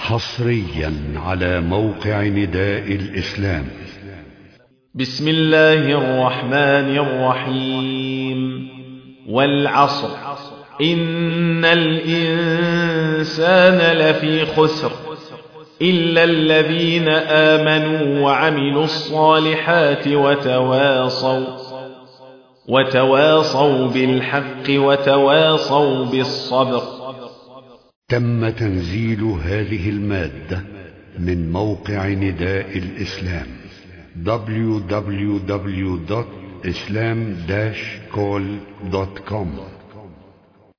حصريا على موقع نداء الإسلام. بسم الله الرحمن الرحيم. والعصر إن الإنسان لفي خسر إلا الذين آمنوا وعملوا الصالحات وتواصوا بالحق وتواصوا بالصبر. تم تنزيل هذه المادة من موقع نداء الإسلام www.islam-call.com